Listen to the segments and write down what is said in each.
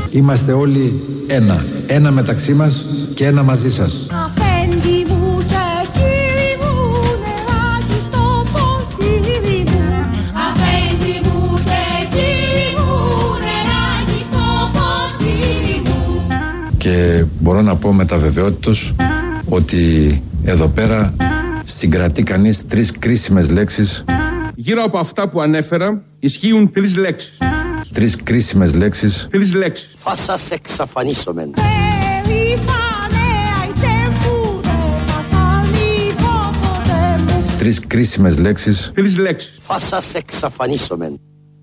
Είμαστε όλοι ένα. Ένα μεταξύ μας και ένα μαζί σας. Αφέντη μου και κύρι μου, νεράκι στο ποτήρι μου. Αφέντη μου και κύρι μου, νεράκι στο ποτήρι μου. Και μπορώ να πω με τα βεβαιότητος ότι εδώ πέρα συγκρατεί κανείς 3 κρίσιμες λέξεις. Γύρω από αυτά που ανέφερα ισχύουν 3 λέξεις. 3 κρίσιμες λέξεις. 3 λέξεις. Θα σας εξαφανίσομεν. Περήφανε αϊτέ που δεν θα σ' αλήθω ποτέ μου. 3 κρίσιμες λέξεις. 3 λέξεις. Θα σας εξαφανίσομεν.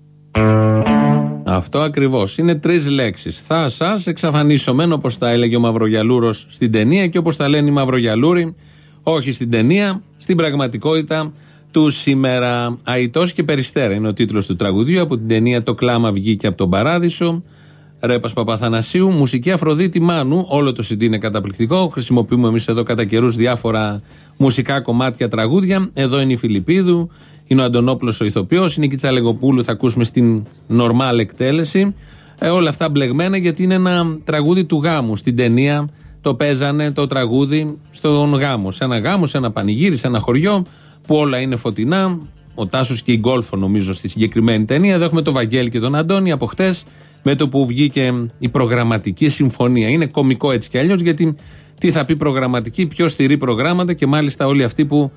Αυτό ακριβώς. Είναι 3 λέξεις. Θα σας εξαφανίσομεν, όπως τα έλεγε ο Μαυρογιαλούρος στην ταινία και όπως τα λένε οι Μαυρογιαλούροι, όχι στην ταινία, στην πραγματικότητα του σήμερα. Αητός και Περιστέρα είναι ο τίτλος του τραγουδιού από την ταινία Το κλάμα βγήκε από τον Παράδεισο. Ρέπας Παπαθανασίου, μουσική Αφροδίτη Μάνου. Όλο το CD είναι καταπληκτικό. Χρησιμοποιούμε εμείς εδώ κατά καιρούς διάφορα μουσικά κομμάτια, τραγούδια. Εδώ είναι η Φιλιππίδου, είναι ο Αντωνόπουλος ο ηθοποιός, είναι η Κιτσαλεγοπούλου, θα ακούσουμε στην νορμάλ εκτέλεση. Όλα αυτά μπλεγμένα γιατί είναι ένα τραγούδι του γάμου. Στην ταινία το παίζανε το τραγούδι στον γάμο. Σε ένα γάμο, σε ένα πανηγύρι, σε ένα χωριό που όλα είναι φωτεινά. Ο Τάσος και η Γκόλφο, νομίζω, στη συγκεκριμένη ταινία. Εδώ έχουμε τον Βαγγέλη και τον Αντώνη από χτες, με το που βγήκε η προγραμματική συμφωνία. Είναι κωμικό έτσι κι αλλιώς, γιατί τι θα πει προγραμματική, ποιος στηρεί προγράμματα και μάλιστα όλοι αυτοί που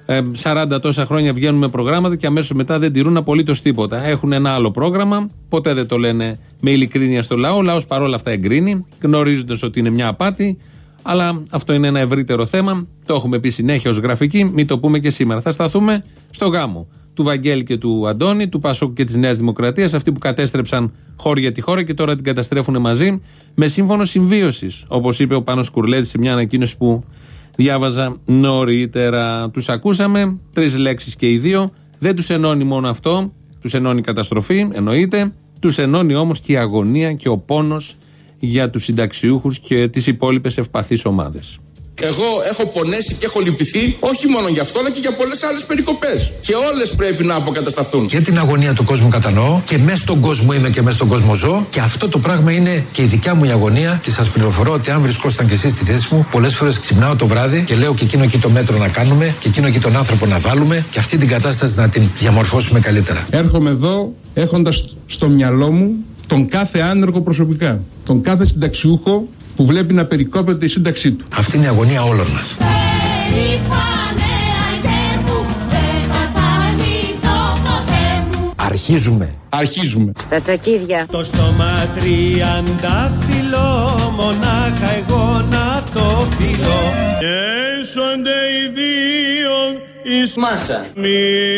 40 τόσα χρόνια βγαίνουν με προγράμματα και αμέσως μετά δεν τηρούν απολύτως τίποτα. Έχουν ένα άλλο πρόγραμμα, ποτέ δεν το λένε με ειλικρίνεια στο λαό. Ο λαός παρόλα αυτά εγκρίνει, γνωρίζοντας ότι είναι μια απάτη. Αλλά αυτό είναι ένα ευρύτερο θέμα. Το έχουμε πει συνέχεια ως γραφική, μην το πούμε και σήμερα. Θα σταθούμε στο γάμο του Βαγγέλη και του Αντώνη, του Πασόκ και της Νέας Δημοκρατίας, αυτοί που κατέστρεψαν χώρια τη χώρα και τώρα την καταστρέφουν μαζί με σύμφωνο συμβίωσης. Όπως είπε ο Πάνος Κουρλέτης σε μια ανακοίνωση που διάβαζα νωρίτερα. Τους ακούσαμε, 3 λέξεις και οι δύο. Δεν τους ενώνει μόνο αυτό, τους ενώνει η καταστροφή, εννοείται. Τους ενώνει όμως και η αγωνία και ο πόνος για τους συνταξιούχους και τις υπόλοιπες ευπαθείς ομάδες. Εγώ έχω πονέσει και έχω λυπηθεί όχι μόνο για αυτό, αλλά και για πολλές άλλες περικοπές. Και όλες πρέπει να αποκατασταθούν. Και την αγωνία του κόσμου κατανοώ και μέσα στον κόσμο είμαι και μέσα στον κόσμο ζω. Και αυτό το πράγμα είναι και η δικιά μου η αγωνία. Και σας πληροφορώ ότι αν βρισκόσταν και εσείς στη θέση μου, πολλές φορές ξυπνάω το βράδυ και λέω και εκείνο εκεί το μέτρο να κάνουμε, και εκείνο εκεί τον άνθρωπο να βάλουμε, και αυτή την κατάσταση να την διαμορφώσουμε καλύτερα. Έρχομαι εδώ έχοντας στο μυαλό μου τον κάθε άνεργο προσωπικά, τον κάθε συνταξιούχο που βλέπει να περικόπτεται η σύνταξή του. Αυτή είναι η αγωνία όλων μας. Αρχίζουμε. Στα τσακίδια. Το στόμα 30 μονάχα εγώ να το φιλώ. Έσονται οι δύο εις μάσα μίαν.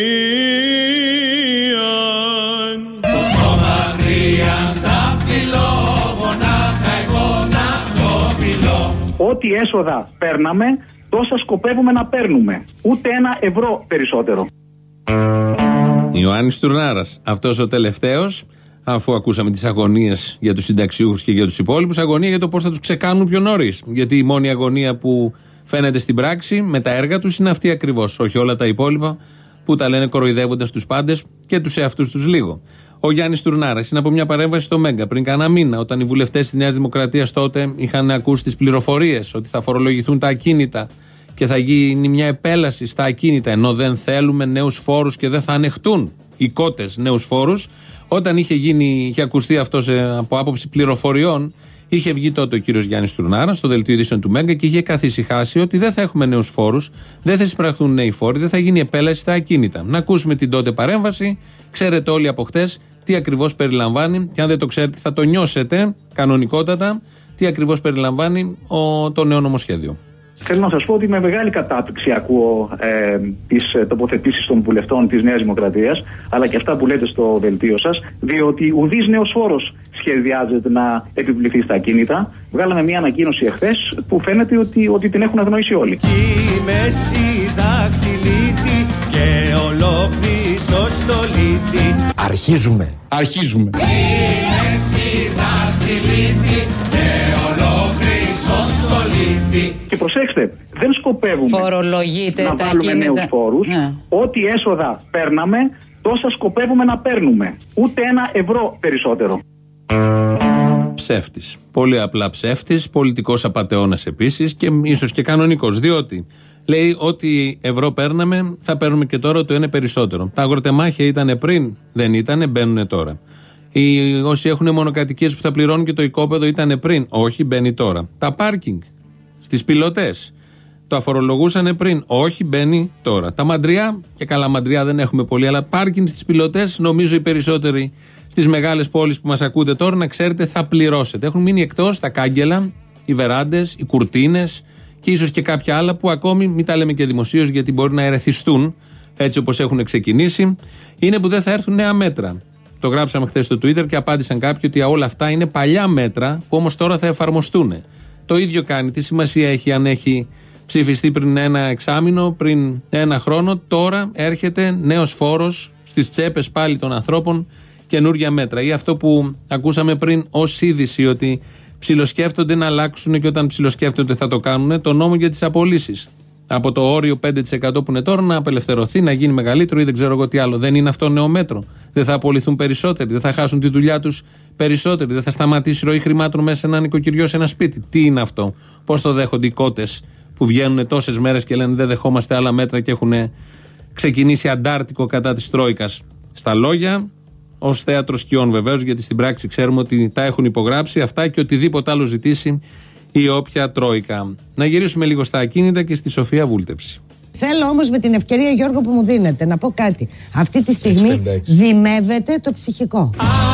Το στόμα 30 μονάχα εγώ να το φιλώ. Ό,τι έσοδα παίρναμε, τόσα σκοπεύουμε να παίρνουμε. Ούτε 1 ευρώ περισσότερο. Ιωάννης Τουρνάρας, αυτός ο τελευταίος, αφού ακούσαμε τις αγωνίες για τους συνταξιούχους και για τους υπόλοιπους, αγωνία για το πώς θα τους ξεκάνουν πιο νωρίς. Γιατί η μόνη αγωνία που φαίνεται στην πράξη με τα έργα τους είναι αυτή ακριβώς. Όχι όλα τα υπόλοιπα που τα λένε κοροϊδεύοντας τους πάντες και τους εαυτούς τους λίγο. Ο Γιάννης Τουρνάρας είναι από μια παρέμβαση στο Μέγκα πριν κάνα μήνα, όταν οι βουλευτές της Νέας Δημοκρατίας τότε είχαν ακούσει τις πληροφορίες ότι θα φορολογηθούν τα ακίνητα και θα γίνει μια επέλαση στα ακίνητα, ενώ δεν θέλουμε νέους φόρους και δεν θα ανεχτούν οι κότες νέους φόρους. Όταν είχε ακουστεί αυτό από άποψη πληροφοριών, είχε βγει τότε ο κύριος Γιάννης Τουρνάρας στο δελτίο ειδήσεων του Μέγκα και είχε καθησυχάσει ότι δεν θα έχουμε νέους φόρους, δεν θα εισπραχθούν νέοι φόροι, δεν θα γίνει επέλαση στα ακίνητα. Να ακούσουμε την τότε παρέμβαση. Ξέρετε όλοι από χτες τι ακριβώς περιλαμβάνει, και αν δεν το ξέρετε θα το νιώσετε κανονικότατα, τι ακριβώς περιλαμβάνει το νέο νομοσχέδιο. Θέλω να σας πω ότι με μεγάλη κατάπτυξη ακούω τις τοποθετήσεις των βουλευτών της Νέας Δημοκρατίας, αλλά και αυτά που λέτε στο δελτίο σας, διότι ουδής νέος φόρος σχεδιάζεται να επιβληθεί στα ακίνητα. Βγάλαμε μια ανακοίνωση εχθές που φαίνεται ότι την έχουν αγνοήσει όλοι. Αρχίζουμε. Και προσέξτε, δεν σκοπεύουμε να βάλουμε νέους φόρους. Ό,τι έσοδα παίρναμε, τόσα σκοπεύουμε να παίρνουμε. Ούτε 1 ευρώ περισσότερο. Ψεύτης. Πολύ απλά ψεύτης, πολιτικός απατεώνας επίσης και ίσως και κανονικός. Διότι λέει ότι ευρώ παίρναμε, θα παίρνουμε και τώρα το είναι περισσότερο. Τα αγροτεμάχια ήταν πριν, δεν ήταν, μπαίνουν τώρα. Όσοι έχουν μονοκατοικίες που θα πληρώνουν και το οικόπεδο ήταν πριν, όχι, μπαίνει τώρα. Τα πάρκινγκ στις πιλωτές το αφορολογούσαν πριν, όχι, μπαίνει τώρα. Τα μαντριά, και καλά μαντριά δεν έχουμε πολύ, αλλά πάρκινγκ στις πιλωτές, νομίζω οι περισσότεροι στις μεγάλες πόλεις που μας ακούτε τώρα, να ξέρετε, θα πληρώσετε. Έχουν μείνει εκτός τα κάγκελα, οι βεράντες, οι κουρτίνες και ίσως και κάποια άλλα που ακόμη, μην τα λέμε και δημοσίως γιατί μπορεί να ερεθιστούν έτσι όπως έχουν ξεκινήσει, είναι που δεν θα έρθουν νέα μέτρα. Το γράψαμε χθες στο Twitter και απάντησαν κάποιοι ότι όλα αυτά είναι παλιά μέτρα που όμως τώρα θα εφαρμοστούν. Το ίδιο κάνει. Τι σημασία έχει αν έχει ψηφιστεί πριν ένα εξάμηνο, πριν ένα χρόνο? Τώρα έρχεται νέος φόρος στις τσέπες πάλι των ανθρώπων, καινούργια μέτρα. Ή αυτό που ακούσαμε πριν ως είδηση, ότι ψιλοσκέφτονται να αλλάξουν και όταν ψιλοσκέφτονται θα το κάνουν, το νόμο για τις απολύσεις. Από το όριο 5% που είναι τώρα να απελευθερωθεί, να γίνει μεγαλύτερο ή δεν ξέρω εγώ τι άλλο. Δεν είναι αυτό νέο μέτρο? Δεν θα απολυθούν περισσότεροι? Δεν θα χάσουν τη δουλειά τους περισσότεροι? Δεν θα σταματήσει ροή χρημάτων μέσα σε ένα νοικοκυριό, σε ένα σπίτι? Τι είναι αυτό? Πώς το δέχονται οι κότες που βγαίνουν τόσες μέρες και λένε δεν δεχόμαστε άλλα μέτρα και έχουν ξεκινήσει αντάρτικο κατά της Τρόικας? Στα λόγια, ως θέατρο σκιών βεβαίως, γιατί στην πράξη ξέρουμε ότι τα έχουν υπογράψει αυτά και οτιδήποτε άλλο ζητήσει η όποια Τρόικα. Να γυρίσουμε λίγο στα ακίνητα και στη Σοφία Βούλτεψη. Θέλω όμως με την ευκαιρία, Γιώργο, που μου δίνετε, να πω κάτι. Αυτή τη στιγμή δημεύεται το ψυχικό.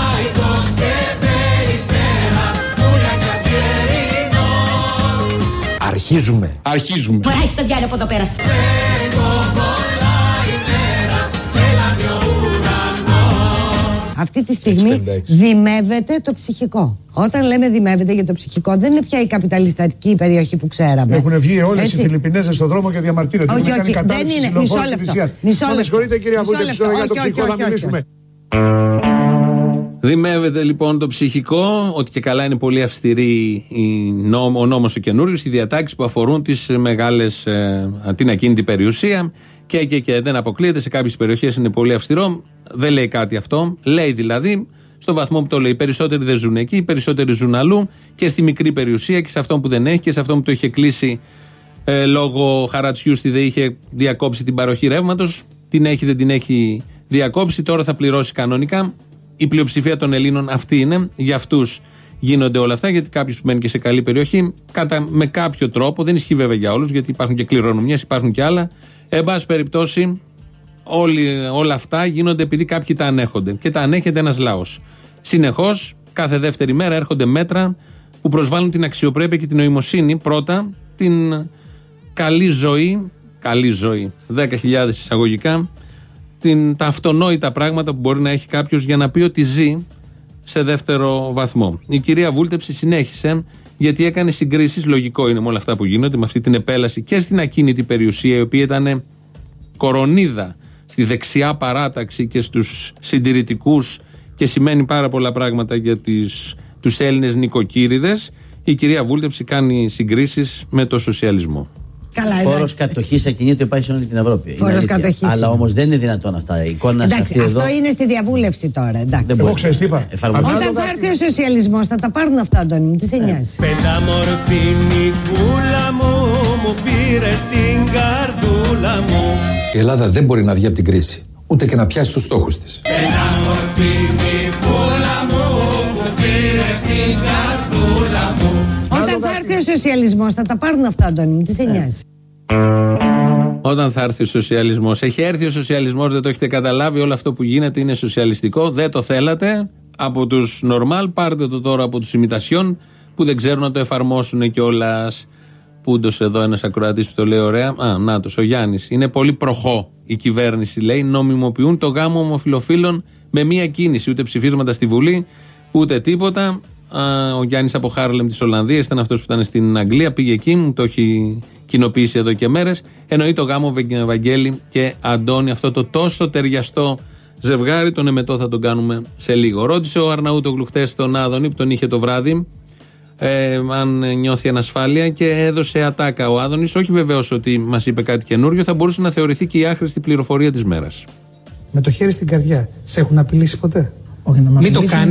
Αρχίζουμε. Φοράει στο διάλογο από εδώ πέρα. Αυτή τη στιγμή δημεύεται το ψυχικό. Όταν λέμε δημεύεται για το ψυχικό, δεν είναι πια η καπιταλιστική περιοχή που ξέραμε. Έχουν βγει όλες οι Φιλιππινέζες στον δρόμο και διαμαρτύρονται. Όχι, δεν είναι. Μισό λεπτό. Με συγχωρείτε, κυρία Βούλτεψη, τώρα για το ψυχικό θα μιλήσουμε. Δημεύεται λοιπόν το ψυχικό, ότι και καλά είναι πολύ αυστηρή ο νόμος ο καινούριος, οι διατάξεις που αφορούν τις μεγάλες, την ακίνητη περιουσία και δεν αποκλείεται, σε κάποιες περιοχές είναι πολύ αυστηρό. Δεν λέει κάτι αυτό. Λέει δηλαδή, στο βαθμό που το λέει, οι περισσότεροι δεν ζουν εκεί, οι περισσότεροι ζουν αλλού και στη μικρή περιουσία και σε αυτόν που δεν έχει και σε αυτόν που το είχε κλείσει λόγω χαρατσιού στη ΔΕΗ, είχε διακόψει την παροχή ρεύματος. Την έχει, δεν την έχει διακόψει, τώρα θα πληρώσει κανονικά. Η πλειοψηφία των Ελλήνων αυτή είναι. Για αυτούς γίνονται όλα αυτά, γιατί κάποιος που μένει και σε καλή περιοχή, με κάποιο τρόπο, δεν ισχύει βέβαια για όλους, γιατί υπάρχουν και κληρονομιές, υπάρχουν και άλλα. Εν πάση περιπτώσει, όλα αυτά γίνονται επειδή κάποιοι τα ανέχονται. Και τα ανέχεται ένας λαός. Συνεχώς, κάθε δεύτερη μέρα έρχονται μέτρα που προσβάλλουν την αξιοπρέπεια και την νοημοσύνη. Πρώτα, την καλή ζωή, 10.000 εισαγωγικά, τα αυτονόητα πράγματα που μπορεί να έχει κάποιος για να πει ότι ζει σε δεύτερο βαθμό. Η κυρία Βούλτεψη συνέχισε, γιατί έκανε συγκρίσεις, λογικό είναι με όλα αυτά που γίνονται, με αυτή την επέλαση και στην ακίνητη περιουσία, η οποία ήταν κορονίδα στη δεξιά παράταξη και στους συντηρητικούς και σημαίνει πάρα πολλά πράγματα για τους Έλληνες νοικοκύριδες. Η κυρία Βούλτεψη κάνει συγκρίσεις με το σοσιαλισμό. Φόρος κατοχής ακινήτου υπάρχει σε όλη την Ευρώπη. Φόρος κατοχής. Αλλά όμως δεν είναι δυνατόν αυτά. Η εικόνα εντάξει, αυτό εδώ είναι στη διαβούλευση τώρα. Εντάξει. Εγώ ξέρεις τι είπα. Όταν θα έρθει ο σοσιαλισμός θα τα πάρουν αυτά, Αντώνη μου. Τι σε νοιάζει? Πενταμορφή νυφούλα μου πήρε στην καρδούλα μου. Η Ελλάδα δεν μπορεί να βγει από την κρίση, ούτε και να πιάσει τους στόχους της. Πενταμορφή νυφούλα μου πήρε στην καρδούλα μου. Όταν θα έρθει ο σοσιαλισμός θα τα πάρουν αυτά, Αντώνη μου. Τι σε νοιάζει? Όταν θα έρθει ο σοσιαλισμός. Έχει έρθει ο σοσιαλισμός, δεν το έχετε καταλάβει. Όλο αυτό που γίνεται είναι σοσιαλιστικό. Δεν το θέλατε από τους νορμάλ. Πάρτε το τώρα από τους ημιτασιόν που δεν ξέρουν να το εφαρμόσουν κιόλας. Πούντος εδώ ένας ακροατής που το λέει ωραία. Νάτος, ο Γιάννης. Είναι πολύ προχώ η κυβέρνηση, λέει. Νομιμοποιούν το γάμο ομοφυλοφίλων με μία κίνηση. Ούτε ψηφίσματα στη Βουλή, ούτε τίποτα. Ο Γιάννης από Χάρλεμ της Ολλανδίας ήταν αυτός που ήταν στην Αγγλία. Πήγε εκεί, μου το έχει κοινοποιήσει εδώ και μέρες. Εννοεί το γάμο Βαγγέλη και Αντώνη. Αυτό το τόσο ταιριαστό ζευγάρι. Τον εμετό θα τον κάνουμε σε λίγο. Ρώτησε ο Αρναούτογλου χθες τον Άδωνη που τον είχε το βράδυ, αν νιώθει ανασφάλεια και έδωσε ατάκα ο Άδωνης. Όχι βεβαίως ότι μας είπε κάτι καινούριο, θα μπορούσε να θεωρηθεί και η άχρηστη πληροφορία της μέρας. Με το χέρι στην καρδιά, σε έχουν απειλήσει ποτέ? Όχι, να μην το κάνεις.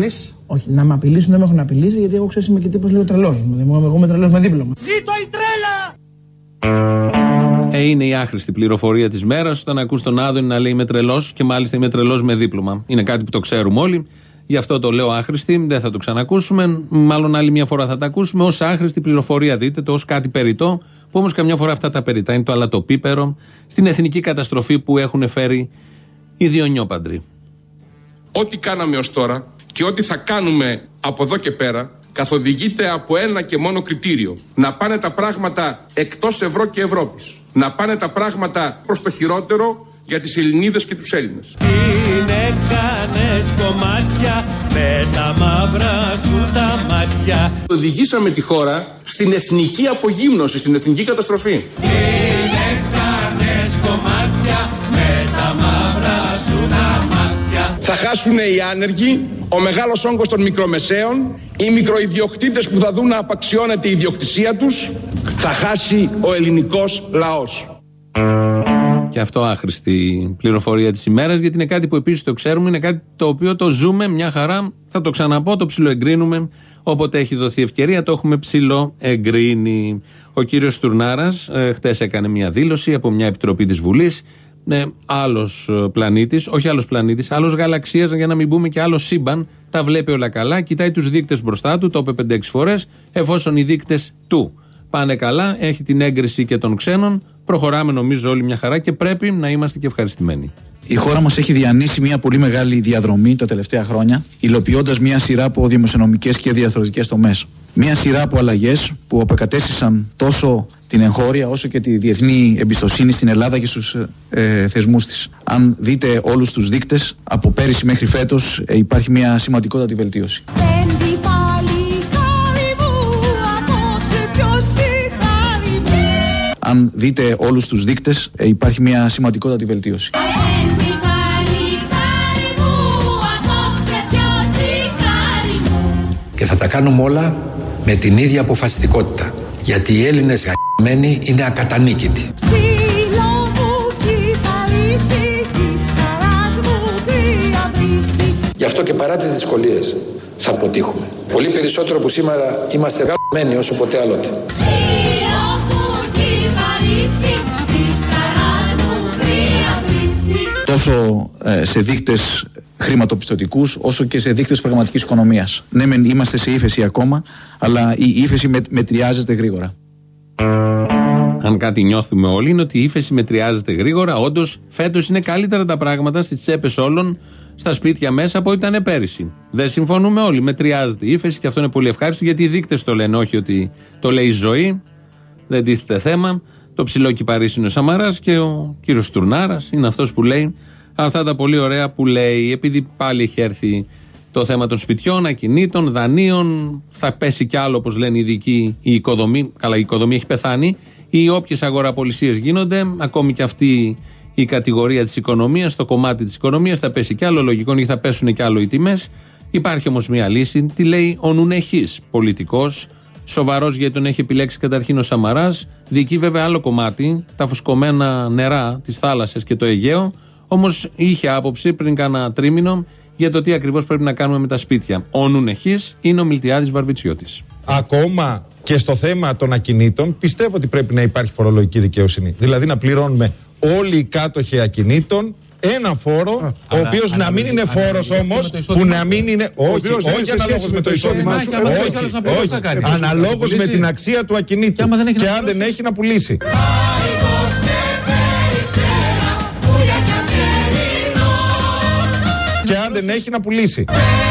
Όχι, να με απειλήσουν δεν με έχουν απειλήσει, γιατί εγώ ξέρω είμαι και τύπος λίγο τρελός. Εγώ είμαι τρελός με δίπλωμα. Ζήτω η τρέλα! Είναι η άχρηστη πληροφορία της μέρας. Όταν ακούς τον Άδωνη να λέει είμαι τρελός, και μάλιστα είμαι τρελός με δίπλωμα. Είναι κάτι που το ξέρουμε όλοι. Γι' αυτό το λέω άχρηστη. Δεν θα το ξανακούσουμε. Μάλλον άλλη μια φορά θα τα ακούσουμε. Ως άχρηστη πληροφορία δείτε το, ως κάτι περιττό. Που όμως καμιά φορά αυτά τα περιττά είναι το αλατοπίπερο στην εθνική καταστροφή που έχουν φέρει οι δύο νιόπαντροι. Ό,τι κάναμε ως τώρα και ό,τι θα κάνουμε από εδώ και πέρα καθοδηγείται από ένα και μόνο κριτήριο. Να πάνε τα πράγματα εκτός ευρώ και Ευρώπης. Να πάνε τα πράγματα προς το χειρότερο για τις Ελληνίδες και τους Έλληνες. Είναι κάνες κομμάτια με τα μαύρα σου τα μάτια. Οδηγήσαμε τη χώρα στην εθνική απογύμνωση, στην εθνική καταστροφή. Είναι κάνες κομμάτια με τα μαύρα σου τα μάτια. Θα χάσουν οι άνεργοι, ο μεγάλος όγκος των μικρομεσαίων, οι μικροϊδιοκτήτες που θα δουν να απαξιώνεται η ιδιοκτησία τους, θα χάσει ο ελληνικός λαός. Και αυτό άχρηστη πληροφορία της ημέρας, γιατί είναι κάτι που επίσης το ξέρουμε, είναι κάτι το οποίο το ζούμε μια χαρά. Θα το ξαναπώ, το ψιλοεγκρίνουμε. Όποτε έχει δοθεί ευκαιρία, το έχουμε ψιλοεγκρίνει. Ο κύριος Στουρνάρας χτες έκανε μια δήλωση από μια επιτροπή της Βουλής. Άλλος πλανήτης, όχι άλλος πλανήτης, άλλος γαλαξίας, για να μην πούμε και άλλο σύμπαν. Τα βλέπει όλα καλά, κοιτάει τους δείκτες μπροστά του, το είπε 5-6 φορές. Εφόσον οι δείκτες του πάνε καλά, έχει την έγκριση και των ξένων, προχωράμε νομίζω όλοι μια χαρά και πρέπει να είμαστε και ευχαριστημένοι. Η χώρα μας έχει διανύσει μια πολύ μεγάλη διαδρομή τα τελευταία χρόνια, υλοποιώντας μια σειρά από δημοσιονομικές και διαρθρωτικές τομές. Μια σειρά από αλλαγές που αποκατέστησαν τόσο την εγχώρια όσο και τη διεθνή εμπιστοσύνη στην Ελλάδα και στους θεσμούς της. Αν δείτε όλους τους δείκτες, από πέρυσι μέχρι φέτος υπάρχει μια σημαντικότατη βελτίωση. Αν δείτε όλους τους δείκτες, υπάρχει μια σημαντικότατη βελτίωση. Και θα τα κάνουμε όλα με την ίδια αποφασιστικότητα. Γιατί οι Έλληνες γαμμένοι είναι ακατανίκητοι. Γι' αυτό και παρά τις δυσκολίες θα αποτύχουμε. Πολύ περισσότερο που σήμερα είμαστε γαμμένοι όσο ποτέ άλλοτε. Τόσο σε δείκτες χρηματοπιστωτικούς όσο και σε δείκτες πραγματικής οικονομίας. Ναι, μεν είμαστε σε ύφεση ακόμα, αλλά η ύφεση μετριάζεται γρήγορα. Αν κάτι νιώθουμε όλοι είναι ότι η ύφεση μετριάζεται γρήγορα. Όντως, φέτος είναι καλύτερα τα πράγματα στις τσέπες όλων, στα σπίτια μέσα από ό,τι ήταν πέρυσι. Δεν συμφωνούμε όλοι. Μετριάζεται η ύφεση και αυτό είναι πολύ ευχάριστο, γιατί οι δείκτες το λένε, όχι ότι το λέει η ζωή. Δεν τίθεται θέμα. Το ψηλό κυπαρίσι είναι ο Σαμαράς και ο κύριος Στουρνάρας είναι αυτός που λέει αυτά τα πολύ ωραία που λέει. Επειδή πάλι έχει έρθει το θέμα των σπιτιών, ακινήτων, δανείων, θα πέσει κι άλλο, όπως λένε οι ειδικοί, η οικοδομή. Καλά, η οικοδομή έχει πεθάνει. Ή όποιες αγοραπολισίες γίνονται, ακόμη και αυτή η κατηγορία της οικονομίας, το κομμάτι της οικονομίας θα πέσει κι άλλο. Λογικό είναι, θα πέσουν κι άλλο οι τιμές. Υπάρχει όμως μια λύση. Τι λέει ο νουνεχής πολιτικός, σοβαρός, γιατί τον έχει επιλέξει καταρχήν ο Σαμαράς. Διοικεί βέβαια άλλο κομμάτι, τα φουσκωμένα νερά της θάλασσας και το Αιγαίο. Όμως είχε άποψη πριν κάνα τρίμηνο για το τι ακριβώς πρέπει να κάνουμε με τα σπίτια. Ο νουνεχής είναι ο Μιλτιάδης Βαρβιτσιώτης. Ακόμα και στο θέμα των ακινήτων, πιστεύω ότι πρέπει να υπάρχει φορολογική δικαιοσύνη. Δηλαδή να πληρώνουμε όλοι οι κάτοχοι ακινήτων ένα φόρο, ο οποίος να μην είναι φόρος όμως, που να μην είναι. Όχι αναλόγως με το εισόδημά σου. Όχι. Αναλόγως με την αξία του ακινήτου. Και αν δεν έχει να πουλήσει. Και αν δεν έχει να πουλήσει.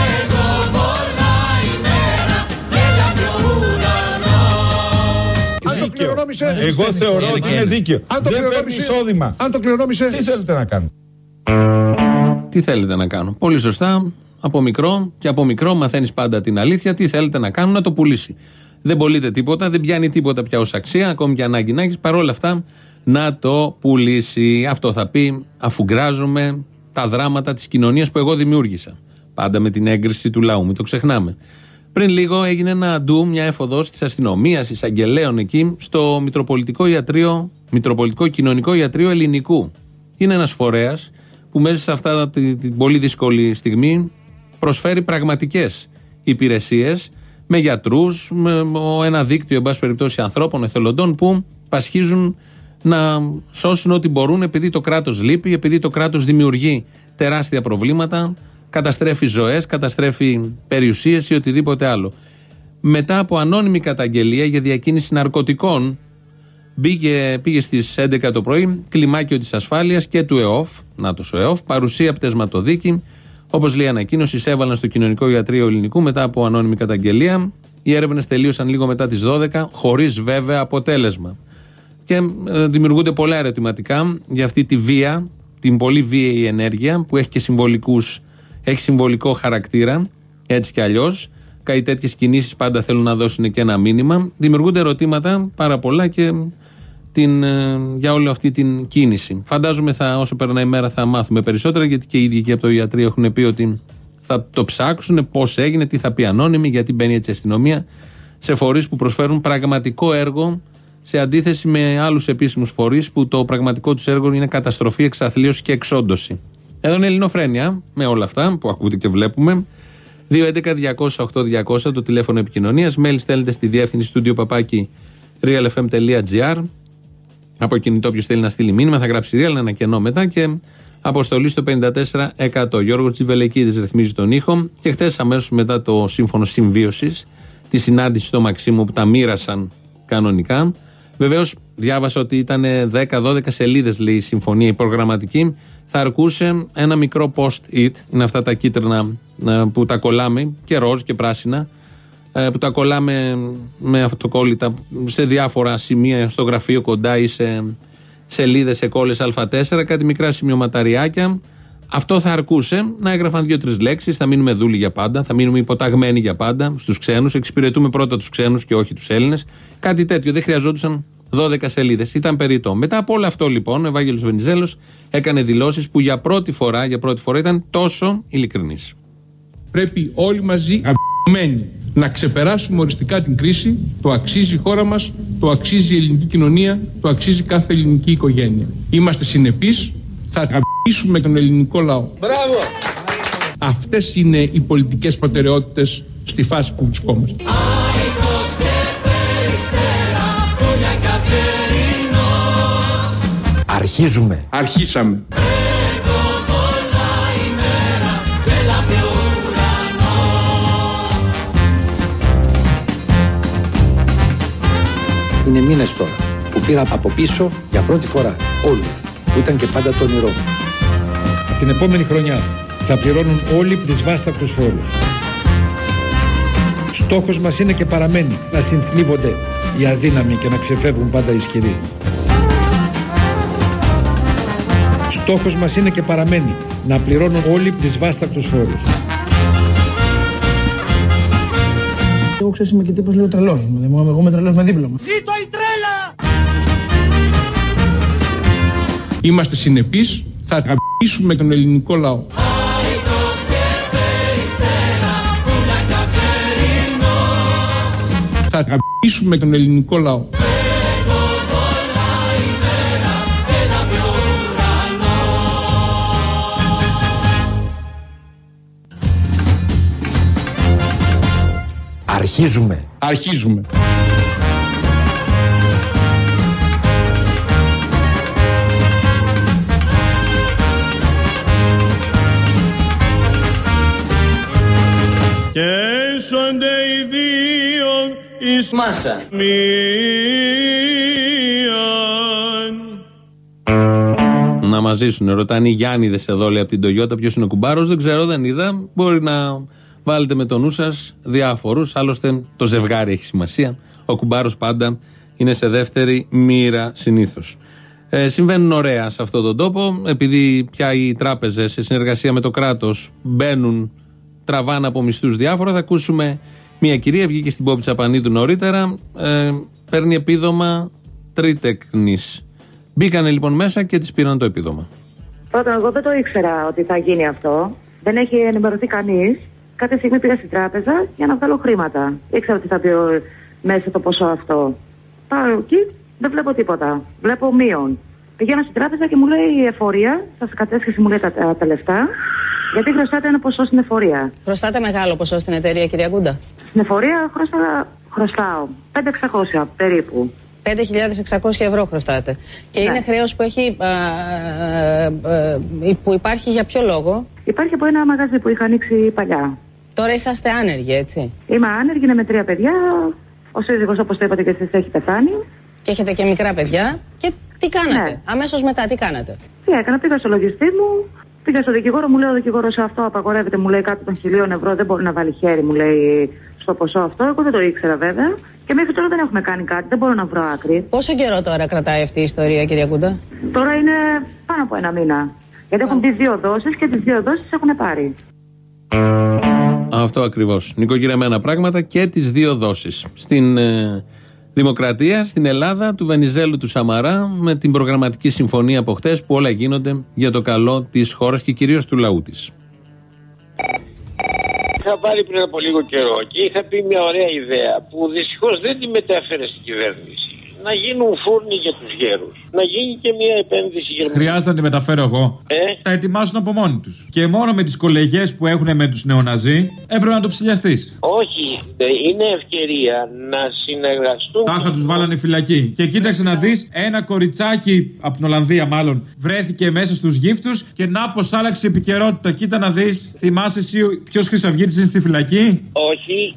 Εγώ θεωρώ ότι είναι δίκαιο. Αν το κληρονόμησε εισόδημα. Αν το κληρονόμησε. Τι θέλετε να κάνω. Τι θέλετε να κάνω. Πολύ σωστά. Από μικρό και από μικρό μαθαίνεις πάντα την αλήθεια. Τι θέλετε να κάνω, να το πουλήσει. Δεν πωλείται τίποτα, δεν πιάνει τίποτα πια ως αξία, ακόμη και ανάγκη να έχεις. Παρόλα αυτά να το πουλήσει. Αυτό θα πει, αφουγκράζομαι τα δράματα της κοινωνίας που εγώ δημιούργησα. Πάντα με την έγκριση του λαού, μην το ξεχνάμε. Πριν λίγο έγινε ένα ντου, μια έφοδος της αστυνομίας, εισαγγελέων εκεί, στο Μητροπολιτικό Κοινωνικό Ιατρείο Ελληνικού. Είναι ένας φορέας που μέσα σε αυτά την πολύ δύσκολη στιγμή προσφέρει πραγματικές υπηρεσίες, με γιατρούς, με ένα δίκτυο, εν πάση περιπτώσει, ανθρώπων, εθελοντών που πασχίζουν να σώσουν ό,τι μπορούν, επειδή το κράτος λείπει, επειδή το κράτος δημιουργεί τεράστια προβλήματα, καταστρέφει ζωές, καταστρέφει περιουσίες ή οτιδήποτε άλλο. Μετά από ανώνυμη καταγγελία για διακίνηση ναρκωτικών, πήγε στις 11 το πρωί κλιμάκιο της ασφάλειας και του ΕΟΦ, νάτος ο ΕΟΦ, παρουσία πτεσματοδίκη. Όπως λέει η ανακοίνωση, εισέβαλαν στο Κοινωνικό Ιατρείο Ελληνικού μετά από ανώνυμη καταγγελία. Οι έρευνες τελείωσαν λίγο μετά τις 12, χωρίς βέβαια αποτέλεσμα. Και δημιουργούνται πολλά ερωτηματικά για αυτή τη βία, την πολύ βίαιη ενέργεια που έχει και έχει συμβολικό χαρακτήρα, έτσι κι αλλιώς. Κάτι τέτοιες κινήσεις πάντα θέλουν να δώσουν και ένα μήνυμα. Δημιουργούνται ερωτήματα πάρα πολλά και για όλη αυτή την κίνηση. Φαντάζομαι όσο περνάει η μέρα θα μάθουμε περισσότερα, γιατί και οι ίδιοι και από το ιατρείο έχουν πει ότι θα το ψάξουν πώς έγινε, τι θα πει ανώνυμη, γιατί μπαίνει έτσι η αστυνομία σε φορείς που προσφέρουν πραγματικό έργο, σε αντίθεση με άλλους επίσημους φορείς που το πραγματικό τους έργο είναι καταστροφή, εξαθλίωση και εξόντωση. Εδώ είναι Ελληνοφρένεια, με όλα αυτά που ακούτε και βλέπουμε. 211-200-8200 το τηλέφωνο επικοινωνίας. Mail στέλνετε στη διεύθυνση studio@realfm.gr. Από κινητό, ποιος θέλει να στείλει μήνυμα, θα γράψει real, ένα κενό μετά και αποστολή στο 54%. Γιώργος Τσιβελεκίδης ρυθμίζει τον ήχο. Και χτες, αμέσως μετά το σύμφωνο συμβίωσης, τη συνάντηση στο Μαξίμου που τα μοίρασαν κανονικά. Βεβαίως, διάβασα ότι ήταν 10-12 σελίδες, λέει η συμφωνία, η προγραμματική. Θα αρκούσε ένα μικρό post-it, είναι αυτά τα κίτρινα που τα κολλάμε, και ροζ και πράσινα, που τα κολλάμε με αυτοκόλλητα σε διάφορα σημεία στο γραφείο κοντά ή σε σελίδες, σε κόλλες Α4, κάτι μικρά σημειωματαριάκια. Αυτό θα αρκούσε να έγραφαν 2-3 λέξεις. Θα μείνουμε δούλοι για πάντα, θα μείνουμε υποταγμένοι για πάντα στους ξένους. Εξυπηρετούμε πρώτα τους ξένους και όχι τους Έλληνες. Κάτι τέτοιο. Δεν χρειαζόντουσαν 12 σελίδες. Ήταν περιττό. Μετά από όλο αυτό, λοιπόν, ο Ευάγγελος Βενιζέλος έκανε δηλώσεις που για πρώτη φορά ήταν τόσο ειλικρινείς. Πρέπει όλοι μαζί να ξεπεράσουμε οριστικά την κρίση. Το αξίζει η χώρα μας, το αξίζει η ελληνική κοινωνία, το αξίζει κάθε ελληνική οικογένεια. Είμαστε συνεπείς, θα αγαπήσουμε τον ελληνικό λαό. Μπράβο! Αυτές είναι οι πολιτικές προτεραιότητες στη φάση που βρισκόμαστε. Αρχίζουμε. Αρχίσαμε. Είναι μήνες τώρα που πήρα από πίσω για πρώτη φορά όλους, που ήταν και πάντα το όνειρό μου. Την επόμενη χρονιά θα πληρώνουν όλοι δυσβάστακτους φόρους. Στόχος μας είναι και παραμένει να συνθλίβονται οι αδύναμοι και να ξεφεύγουν πάντα οι ισχυροί. Στόχος μας είναι και παραμένει να πληρώνουν όλοι δυσβάστακτους φόρους. Εγώ ξέρεις είμαι και τύπος λίγο τρελός. Εγώ είμαι τρελός με δίπλωμα. Ζήτω η τρέλα! Είμαστε συνεπείς, θα αγαπήσουμε τον ελληνικό λαό. Θα αγαπήσουμε τον ελληνικό λαό. Αρχίζουμε. Αρχίζουμε. Και έσονται οι δύο εις μάσα. Να μας ζήσουν. Ρωτάνε οι Γιάννηδες εδώ, λέει, από την Τογιώτα, ποιος είναι ο κουμπάρος. Δεν ξέρω, δεν είδα. Μπορεί να βάλετε με το νου σας διάφορους. Άλλωστε το ζευγάρι έχει σημασία. Ο κουμπάρος πάντα είναι σε δεύτερη μοίρα συνήθως. Συμβαίνουν ωραία σε αυτόν τον τόπο. Επειδή πια οι τράπεζες σε συνεργασία με το κράτος μπαίνουν, τραβάνε από μισθούς διάφορα, θα ακούσουμε μια κυρία, βγήκε στην Πόπη Τσαπανίδου νωρίτερα, παίρνει επίδομα τρίτεκνης. Μπήκανε λοιπόν μέσα και της πήραν το επίδομα. Πρώτον, εγώ δεν το ήξερα ότι θα γίνει αυτό. Δεν έχει ενημερωθεί κανείς. Κάποια στιγμή πήγα στην τράπεζα για να βγάλω χρήματα. Ήξερα ότι θα μπει μέσα το ποσό αυτό. Πάω εκεί, δεν βλέπω τίποτα. Βλέπω μείον. Πηγαίνω στην τράπεζα και μου λέει η εφορία, σας κατέσχεση μου λέει τα λεφτά. Γιατί χρωστάτε ένα ποσό στην εφορία. Χρωστάτε μεγάλο ποσό στην εταιρεία, κυρία Γκούντα? Στην εφορία χρωστάω 5.600 περίπου. 5.600 ευρώ χρωστάτε. Και είναι χρέος που, που υπάρχει για ποιο λόγο? Υπάρχει από ένα μαγαζί που είχα ανοίξει παλιά. Τώρα είσαστε άνεργοι, έτσι? Είμαι άνεργη, είναι με 3 παιδιά. Ο σύζυγος, όπως το είπατε και εσείς, έχει πεθάνει. Και έχετε και μικρά παιδιά. Και τι κάνατε? Ναι. Αμέσως μετά τι κάνατε? Τι έκανα, πήγα στο λογιστή μου, πήγα στο δικηγόρο, μου λέει ο δικηγόρος αυτό απαγορεύεται, μου λέει κάτω των 1.000 ευρώ, δεν μπορεί να βάλει χέρι, μου λέει, στο ποσό αυτό. Εγώ δεν το ήξερα βέβαια. Και μέχρι τώρα δεν έχουμε κάνει κάτι, δεν μπορώ να βρω άκρη. Πόσο καιρό τώρα κρατάει αυτή η ιστορία, κυρία Γκούντα? Τώρα είναι πάνω από 1 μήνα. Γιατί έχουν τις 2 δόσεις και τις 2 δόσεις έχουν πάρει. Αυτό ακριβώς. Νοικοκυρεμένα πράγματα και τις 2 δόσεις. Στην Δημοκρατία, στην Ελλάδα, του Βενιζέλου του Σαμαρά, με την προγραμματική συμφωνία από χτες που όλα γίνονται για το καλό της χώρας και κυρίως του λαού της. Είχα πάρει πριν από λίγο καιρό και είχα πει μια ωραία ιδέα που δυστυχώς δεν τη μετέφερε στην κυβέρνηση. Να γίνουν φούρνοι για τους γέρους. Να γίνει και μια επένδυση για. Χρειάζεται να τη μεταφέρω εγώ. Τα ετοιμάσουν από μόνοι τους. Και μόνο με τις κολεγιές που έχουν με τους νεοναζί έπρεπε να το ψηλιαστείς. Όχι, είναι ευκαιρία να συνεργαστούν. Τάχα τους βάλανε φυλακή. Και κοίταξε να δεις, ένα κοριτσάκι από την Ολλανδία μάλλον βρέθηκε μέσα στους γύφτους και να πως άλλαξε η επικαιρότητα. Κοίτα να δεις, θυμάσαι εσύ ποιος χρυσαυγίτης είναι στη φυλακή? Όχι.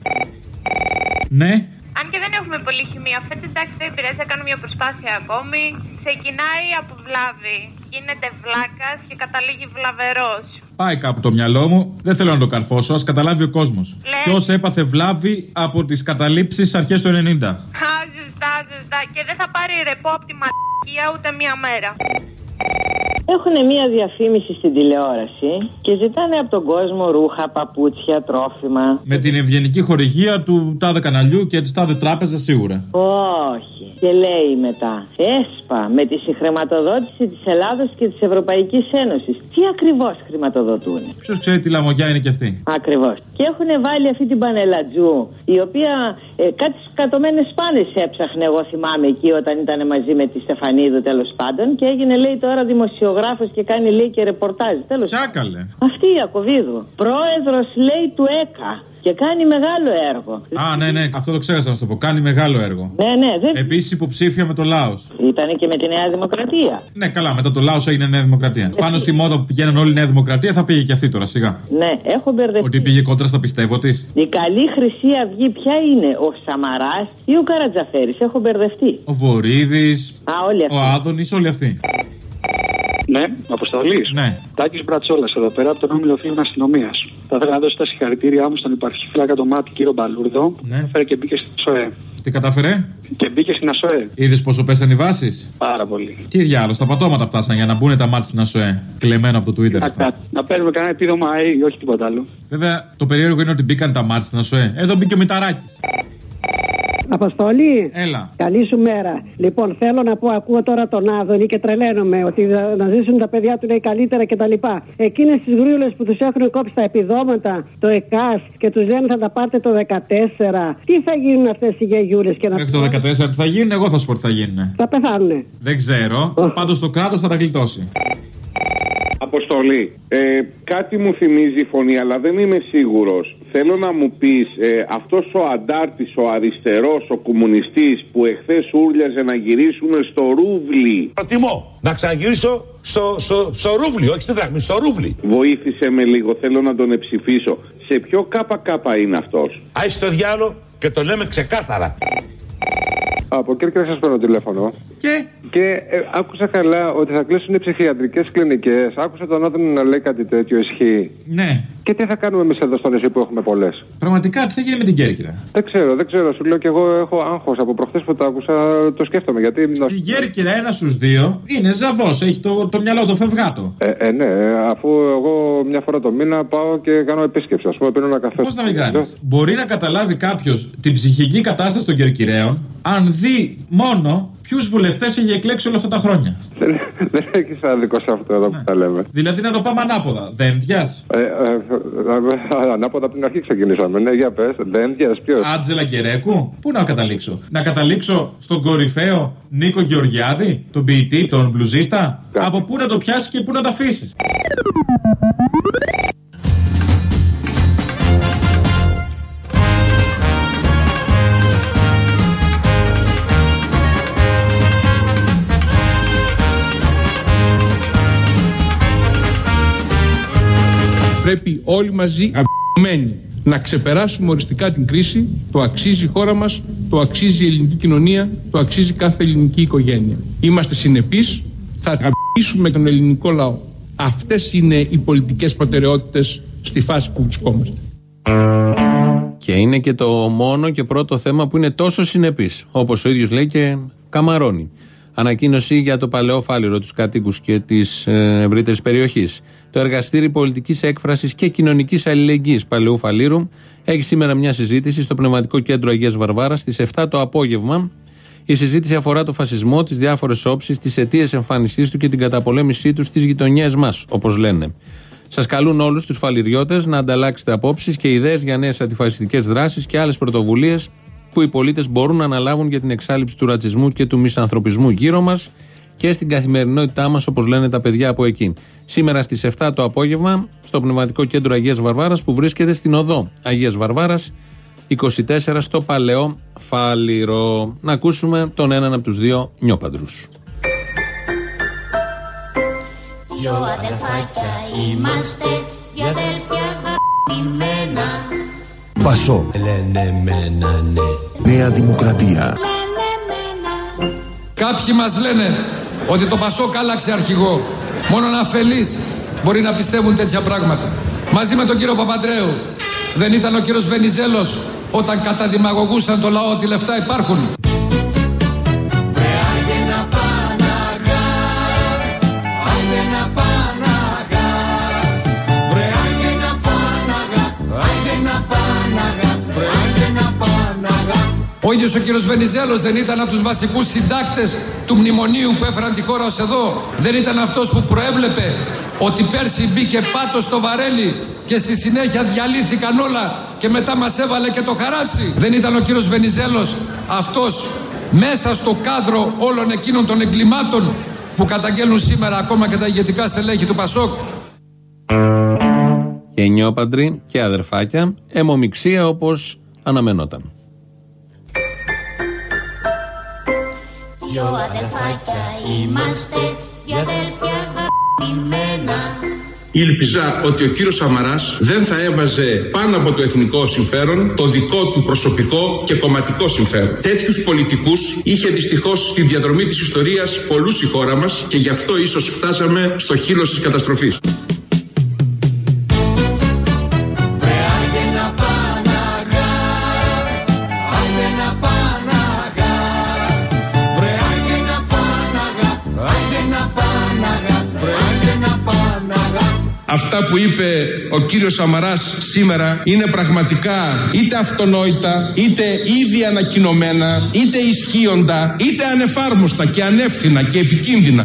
Ναι. Αν και δεν έχουμε πολύ χημεία, φέτος εντάξει δεν πειράζει, θα κάνω μια προσπάθεια ακόμη. Ξεκινάει από βλάβη, γίνεται βλάκας και καταλήγει βλαβερός. Πάει κάπου το μυαλό μου, δεν θέλω να το καρφώσω, ας καταλάβει ο κόσμος. Ποιος έπαθε βλάβη από τις καταλήψεις αρχές του 90. Ζωστά. Και δεν θα πάρει ρεπό από τη μαλακία ούτε μία μέρα. Έχουν μία διαφήμιση στην τηλεόραση και ζητάνε από τον κόσμο ρούχα, παπούτσια, τρόφιμα. Με την ευγενική χορηγία του τάδε καναλιού και της τάδε τράπεζα σίγουρα. Όχι. Και λέει μετά, ΕΣΠΑ με τη συγχρηματοδότηση της Ελλάδος και της Ευρωπαϊκής Ένωσης. Τι ακριβώς χρηματοδοτούν? Ποιος ξέρει τι λαμογιά είναι και αυτή. Ακριβώς. Και έχουν βάλει αυτή την Πανελατζού, η οποία κάτι σκατωμένες πάνες έψαχνε, εγώ θυμάμαι εκεί όταν ήταν μαζί με τη Στεφανίδου τέλος πάντων, και έγινε λέει τώρα δημοσιογράφος και κάνει λέει και ρεπορτάζ. Τέλος. Ποια καλέ? Αυτή η Ιακωβίδου. Πρόεδρος λέει του ΕΚΑ. Και κάνει μεγάλο έργο. Ναι, αυτό το ξέχασα να σου το πω. Κάνει μεγάλο έργο. Ναι. Επίσης υποψήφια με το Λάος. Ήτανε και με τη Νέα Δημοκρατία. Ναι, καλά, μετά το Λάος έγινε Νέα Δημοκρατία. Πάνω στη μόδα που πηγαίνουν όλοι η Νέα Δημοκρατία θα πήγε και αυτή τώρα σιγά. Ναι, έχω μπερδευτεί. Ότι πήγε κόντρα στα πιστεύω της. Η καλή Χρυσή Αυγή ποια είναι, ο Σαμαράς ή ο Καρατζαφέρης? Έχω μπερδευτεί. Ο Βορίδης. Όλοι αυτοί. Ο Άδωνης, όλοι αυτοί. Ναι, Αποστολής. Ναι. Τάκης Μπρατσόλας εδώ πέρα από τον Όμιλο Φίλων Αστυνομίας. Θα ήθελα να δώσω τα συγχαρητήριά μου στον υπαρχήφυλακα το ΜΑΤ κύριο Μπαλούρδο. Ναι. Έφερε και μπήκε στην ΑΣΟΕ. Τι κατάφερε? Και μπήκε στην ΑΣΟΕ. Είδες πόσο πέσαν οι βάσεις? Πάρα πολύ. Τι διάλογο, στα πατώματα φτάσαν για να μπουν τα μάτια στην ΑΣΟΕ. Κλεμμένο από το Twitter. Να παίρνουμε κανένα επίδομα ή όχι τίποτα άλλο. Βέβαια, το περίεργο είναι ότι μπήκαν τα μάτια στην ΑΣΟΕ. Εδώ μπήκε ο Μηταράκης. Αποστολή. Έλα. Καλή σου μέρα. Λοιπόν, θέλω να πω, ακούω τώρα τον Άδωνη και τρελαίνομαι ότι να ζήσουν τα παιδιά του λέει καλύτερα κτλ. Εκείνες τις γρήουλες που τους έχουν κόψει τα επιδόματα, το ΕΚΑΣ και τους λένε θα τα πάρετε το 14. Τι θα γίνουν αυτές οι γιαγιούλες και να. Μέχρι το 14 τι θα γίνουν, εγώ θα σου πω τι θα γίνουν. Θα πεθάνουνε. Δεν ξέρω. Πάντως το κράτος θα τα γλιτώσει. Αποστολή, κάτι μου θυμίζει η φωνή, αλλά δεν είμαι σίγουρος. Θέλω να μου πεις, αυτός ο αντάρτης, ο αριστερός, ο κομμουνιστής που εχθές ούρλιαζε να γυρίσουμε στο ρούβλι. Προτιμώ να ξαναγυρίσω στο ρούβλι, όχι στη δραχμή, στο ρούβλι. Βοήθησε με λίγο, θέλω να τον εψηφίσω. Σε ποιο ΚΚ είναι αυτός? Άι στο διάλο και το λέμε ξεκάθαρα. Από Κέρκυρα σας παίρνω τηλέφωνο. Και άκουσα καλά ότι θα κλείσουν οι ψυχιατρικές κλινικές. Άκουσα τον Άδωνη να λέει κάτι τέτοιο, ισχύει? Ναι. Και τι θα κάνουμε εμείς εδώ στο νησί που έχουμε πολλές? Πραγματικά, τι θα γίνει με την Κέρκυρα? Δεν ξέρω. Σου λέω κι εγώ έχω άγχος. Από προχθές που το άκουσα το σκέφτομαι. Γιατί. Στην Κέρκυρα 1 στους 2 είναι ζαβός. Έχει το μυαλό το φευγάτο. Ναι, αφού εγώ μια φορά το μήνα πάω και κάνω επίσκεψη. Ας πούμε, πίνω ένα καφέ. Πώς να μην κάνεις? Μπορεί να καταλάβει κάποιος την ψυχική κατάσταση των Κερκυραίων αν δει μόνο ποιους βουλευτές έχει εκλέξει όλα αυτά τα χρόνια. Δεν έχει άδικο σε αυτό εδώ που τα λέμε. Δηλαδή να το πάμε ανάποδα. Δένδιας. Ανάποδα από την αρχή ξεκινήσαμε. Ναι, για πες. Δένδιας, ποιος? Άντζελα Κερέκου. Πού να καταλήξω? Να καταλήξω στον κορυφαίο Νίκο Γεωργιάδη, τον ποιητή, τον μπλουζίστα. Από πού να το πιάσει και πού να το αφήσει. όλοι μαζί αμπημένοι να ξεπεράσουμε οριστικά την κρίση. Το αξίζει η χώρα μας, το αξίζει η ελληνική κοινωνία, το αξίζει κάθε ελληνική οικογένεια. Είμαστε συνεπείς, θα αμπήσουμε τον ελληνικό λαό. Αυτές είναι οι πολιτικές προτεραιότητες στη φάση που βρισκόμαστε. Και είναι και το μόνο και πρώτο θέμα που είναι τόσο συνεπής, όπως ο ίδιος λέει και καμαρώνει. Ανακοίνωση για το Παλαιό Φάληρο, τους κατοίκους και της ευρύτερης περιοχής. Το Εργαστήρι Πολιτικής Έκφρασης και Κοινωνικής Αλληλεγγύης Παλαιού Φαλήρου έχει σήμερα μια συζήτηση στο Πνευματικό Κέντρο Αγίας Βαρβάρας στις 7 το απόγευμα. Η συζήτηση αφορά το φασισμό, τις διάφορες όψεις, τις αιτίες εμφάνισής του και την καταπολέμησή του στις γειτονιές μας, όπως λένε. Σας καλούν όλους τους φαληριώτες να ανταλλάξετε απόψεις και ιδέες για νέες αντιφασιστικές δράσεις και άλλες πρωτοβουλίες που οι πολίτες μπορούν να αναλάβουν για την εξάλειψη του ρατσισμού και του μισανθρωπισμού γύρω μας και στην καθημερινότητά μας, όπως λένε τα παιδιά από εκεί. Σήμερα στις 7 το απόγευμα στο Πνευματικό Κέντρο Αγίας Βαρβάρας, που βρίσκεται στην οδό Αγίας Βαρβάρας 24 στο Παλαιό Φάληρο. Να ακούσουμε τον έναν από τους δύο νιόπαντρους. Δυο αδελφάκια είμαστε, δυο αδέλφια αγαπημένα. Πασό. Λένε μένα ναι. Νέα Δημοκρατία. Κάποιοι μας λένε ότι το Πασόκ άλλαξε αρχηγό. Μόνο αφελείς μπορεί να πιστεύουν τέτοια πράγματα. Μαζί με τον κύριο Παπαντρέου δεν ήταν ο κύριος Βενιζέλος όταν καταδημαγωγούσαν το λαό ότι λεφτά υπάρχουν? Ο ίδιος ο κύριος Βενιζέλος δεν ήταν από τους βασικούς συντάκτες του μνημονίου που έφεραν τη χώρα ως εδώ? Δεν ήταν αυτός που προέβλεπε ότι πέρσι μπήκε πάτος στο βαρέλι και στη συνέχεια διαλύθηκαν όλα και μετά μας έβαλε και το χαράτσι? Δεν ήταν ο κύριος Βενιζέλος αυτός μέσα στο κάδρο όλων εκείνων των εγκλημάτων που καταγγέλνουν σήμερα ακόμα και τα ηγετικά στελέχη του Πασόκ? Και νιόπαντροι και αδερφάκια, αιμομιξία όπως αναμενόταν. Δυο αδελφάκια είμαστε, δυο αδέλφια αγαπημένα. Ήλπιζα ότι ο κύριος Σαμαράς δεν θα έβαζε πάνω από το εθνικό συμφέρον το δικό του προσωπικό και κομματικό συμφέρον. Τέτοιους πολιτικούς είχε δυστυχώς στη διαδρομή της ιστορίας πολλούς η χώρα μας και γι' αυτό ίσως φτάσαμε στο χείλος της καταστροφής. Αυτά που είπε ο κύριος Σαμαράς σήμερα είναι πραγματικά είτε αυτονόητα, είτε ήδη ανακοινωμένα, είτε ισχύοντα, είτε ανεφάρμοστα και ανεύθυνα και επικίνδυνα.